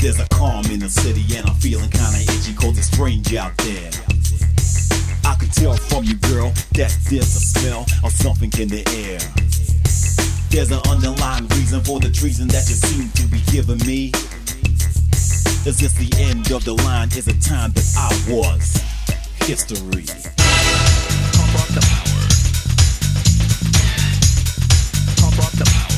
There's a calm in the city and I'm feeling kinda itchy 'cause it's strange out there. I can tell from you, girl, that there's a smell of something in the air. There's an underlying reason for the treason that you seem to be giving me. Is this the end of the line? Is it time that I was history? Pump up the power. Pump up the power.